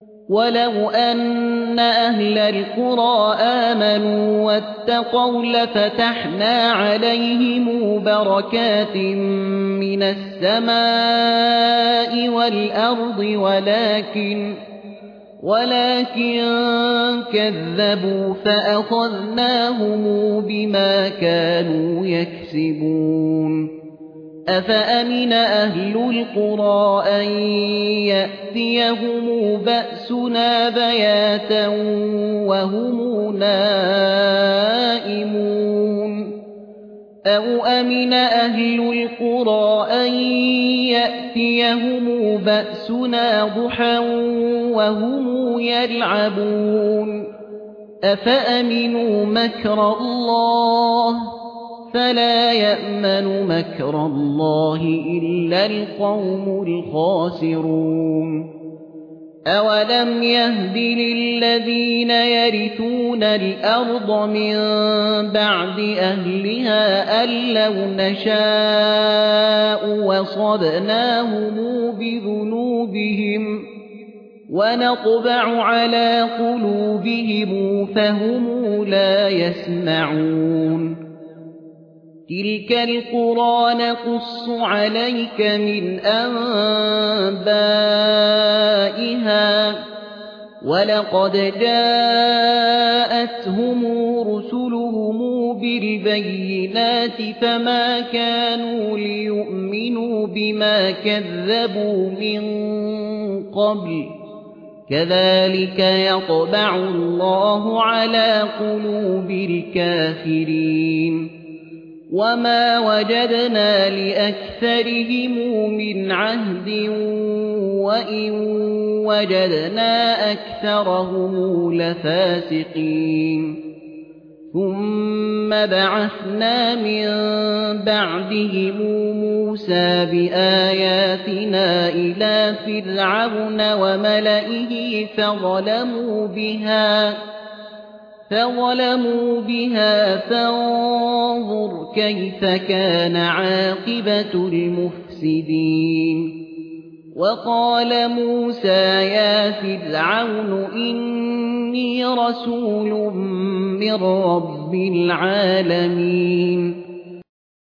ولو أن أهل القرى آمنوا واتقوا لفتحنا عليهم بركات من السماء والأرض ولكن كذبوا فأخذناهم بما كانوا يكسبون أفأمن أهل القرى أن يأتيهم بأسنا بياتا وهم نائمون أو أمن أهل القرى أن يأتيهم بأسنا ضحى وهم يلعبون أفأمنوا مكر الله فلا يأمن مكر الله إلا القوم الخاسرون أولم يهد للذين يرثون الأرض من بعد أهلها أن لو نشاء وصبناهم بذنوبهم ونطبع على قلوبهم فهم لا يسمعون تلك القرى نقص عليك من أنبائها ولقد جاءتهم رسلهم بالبينات فما كانوا ليؤمنوا بما كذبوا من قبل كذلك يطبع الله على قلوب الكافرين وما وجدنا لأكثرهم من عهد وإن وجدنا أكثرهم لفاسقين ثم بعثنا من بعدهم موسى بآياتنا إلى فرعون وملئه فظلموا بها فانظر كيف كان عاقبة المفسدين وقال موسى يا فرعون إني رسول من رب العالمين